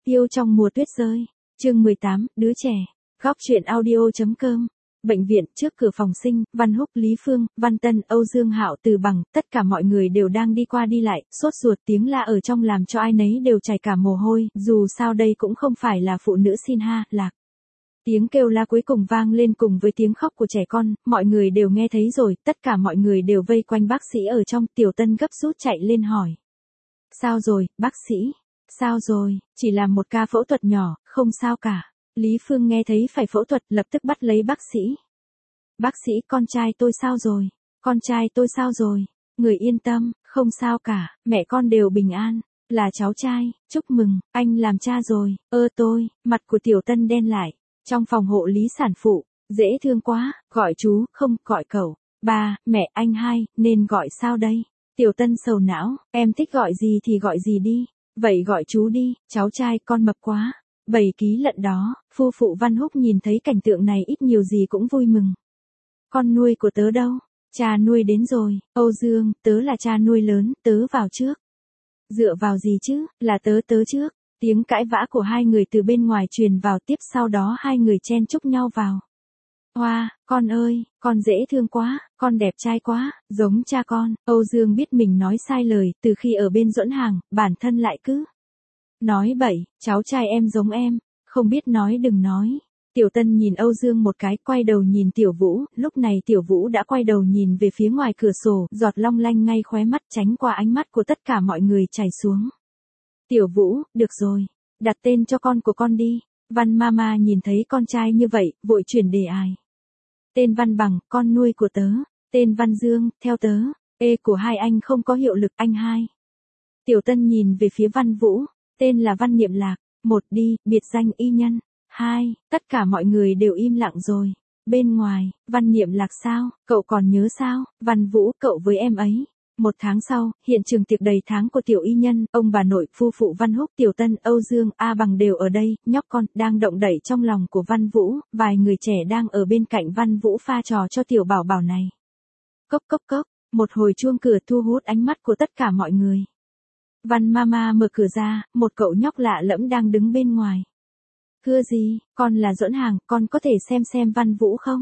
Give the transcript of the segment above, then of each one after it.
Yêu trong mùa tuyết rơi. Chương 18, đứa trẻ. Góc truyện audio.com. Bệnh viện, trước cửa phòng sinh, Văn Húc, Lý Phương, Văn Tân, Âu Dương Hạo, Từ Bằng, tất cả mọi người đều đang đi qua đi lại, sốt ruột, tiếng la ở trong làm cho ai nấy đều chảy cả mồ hôi, dù sao đây cũng không phải là phụ nữ xin ha, lạc. Tiếng kêu la cuối cùng vang lên cùng với tiếng khóc của trẻ con, mọi người đều nghe thấy rồi, tất cả mọi người đều vây quanh bác sĩ ở trong, Tiểu Tân gấp rút chạy lên hỏi. Sao rồi, bác sĩ? Sao rồi, chỉ là một ca phẫu thuật nhỏ, không sao cả. Lý Phương nghe thấy phải phẫu thuật, lập tức bắt lấy bác sĩ. Bác sĩ, con trai tôi sao rồi? Con trai tôi sao rồi? Người yên tâm, không sao cả, mẹ con đều bình an. Là cháu trai, chúc mừng, anh làm cha rồi. Tôi, mặt của Tiểu Tân đen lại. Trong phòng hộ lý sản phụ, dễ thương quá, gọi chú, không, gọi cậu. Ba, mẹ, anh hai, nên gọi sao đây? Tiểu Tân sầu não, em thích gọi gì thì gọi gì đi. Vậy gọi chú đi, cháu trai con mập quá. 7 ký lận đó, phu phụ Văn Húc nhìn thấy cảnh tượng này ít nhiều gì cũng vui mừng. Con nuôi của tớ đâu? Cha nuôi đến rồi, Âu Dương, tớ là cha nuôi lớn, tớ vào trước. Dựa vào gì chứ, là tớ trước. Tiếng cãi vã của hai người từ bên ngoài truyền vào, tiếp sau đó hai người chen chúc nhau vào. Hoa, con ơi, con dễ thương quá, con đẹp trai quá, giống cha con. Âu Dương biết mình nói sai lời, từ khi ở bên Duẫn Hàng, bản thân lại cứ nói bậy, cháu trai em giống em, không biết nói đừng nói. Tiểu Tân nhìn Âu Dương một cái, quay đầu nhìn Tiểu Vũ, lúc này Tiểu Vũ đã quay đầu nhìn về phía ngoài cửa sổ, giọt long lanh ngay khóe mắt tránh qua ánh mắt của tất cả mọi người chảy xuống. Tiểu Vũ, được rồi, đặt tên cho con của con đi. Văn Mama nhìn thấy con trai như vậy, vội chuyển đề ai. Tên Văn Bằng, con nuôi của tớ. Tên Văn Dương, theo tớ. Của hai anh không có hiệu lực, anh hai. Tiểu Tân nhìn về phía Văn Vũ. Tên là Văn Niệm Lạc. 1 đi, biệt danh y nhân. 2, tất cả mọi người đều im lặng rồi. Bên ngoài, Văn Niệm Lạc sao, cậu còn nhớ sao? Văn Vũ, cậu với em ấy. 1 tháng sau, hiện trường tiệc đầy tháng của Tiểu Y Nhân, ông bà nội, phu phụ Văn Húc, Tiểu Tân, Âu Dương, A Bằng đều ở đây, nhóc con đang động đẩy trong lòng của Văn Vũ, vài người trẻ đang ở bên cạnh Văn Vũ pha trò cho tiểu bảo bảo này. Cốc cốc cốc, một hồi chuông cửa thu hút ánh mắt của tất cả mọi người. Văn Mama mở cửa ra, một cậu nhóc lạ lẫm đang đứng bên ngoài. Thưa gì, con là Duẫn Hàng, con có thể xem Văn Vũ không?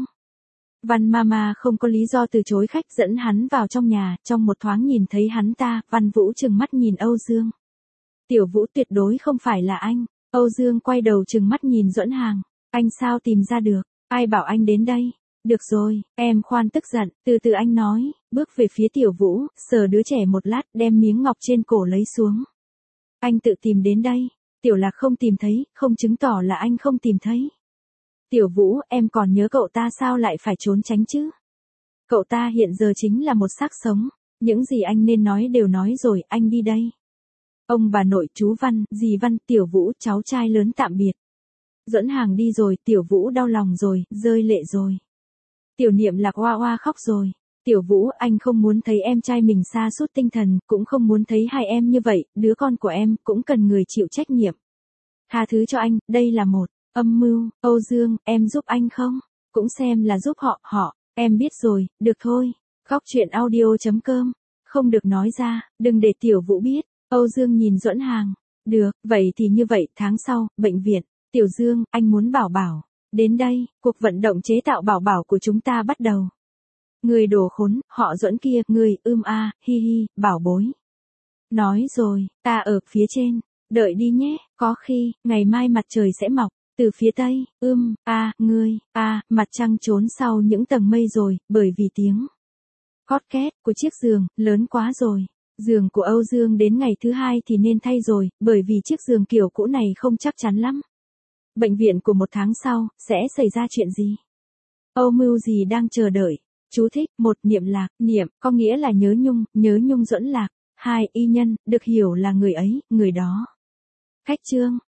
Văn Mama không có lý do từ chối khách, dẫn hắn vào trong nhà, trong một thoáng nhìn thấy hắn ta, Văn Vũ trừng mắt nhìn Âu Dương. Tiểu Vũ tuyệt đối không phải là anh. Âu Dương quay đầu trừng mắt nhìn Duẫn Hàng. Anh sao tìm ra được, ai bảo anh đến đây? Được rồi, em khoan tức giận, từ từ anh nói, bước về phía Tiểu Vũ, sờ đứa trẻ một lát, đem miếng ngọc trên cổ lấy xuống. Anh tự tìm đến đây. Tiểu Lạc không tìm thấy, không chứng tỏ là anh không tìm thấy. Tiểu Vũ, em còn nhớ cậu ta sao lại phải trốn tránh chứ? Cậu ta hiện giờ chính là một xác sống. Những gì anh nên nói đều nói rồi, anh đi đây. Ông bà nội, chú Văn, dì Văn, Tiểu Vũ, cháu trai lớn tạm biệt. Duẫn Hàng đi rồi, Tiểu Vũ đau lòng rồi, rơi lệ rồi. Tiểu Niệm Lạc oa oa khóc rồi. Tiểu Vũ, anh không muốn thấy em trai mình sa sút tinh thần, cũng không muốn thấy hai em như vậy, đứa con của em cũng cần người chịu trách nhiệm. Tha thứ cho anh, đây là một âm mưu. Âu Dương, em giúp anh không? Cũng xem là giúp họ, em biết rồi, được thôi. Góc truyện audio.com. Không được nói ra, đừng để Tiểu Vũ biết. Âu Dương nhìn Duẫn Hàng. Được, vậy thì như vậy, tháng sau, bệnh viện. Tiểu Dương, anh muốn bảo bảo. Đến đây, cuộc vận động chế tạo bảo bảo của chúng ta bắt đầu. Người đồ khốn, họ Duẫn kia, người, hi hi, bảo bối. Nói rồi, ta ở phía trên, đợi đi nhé, có khi, ngày mai mặt trời sẽ mọc, từ phía tây, ngươi, mặt trăng trốn sau những tầng mây rồi, bởi vì tiếng hót két của chiếc giường, lớn quá rồi. Giường của Âu Dương đến ngày thứ 2 thì nên thay rồi, bởi vì chiếc giường kiểu cũ này không chắc chắn lắm. Bệnh viện của 1 tháng sau, sẽ xảy ra chuyện gì? Âu mưu gì đang chờ đợi? Chú thích, 1. Niệm Lạc, niệm, có nghĩa là nhớ nhung Duẫn Lạc. 2. Y nhân, được hiểu là người ấy, người đó. Khách chương.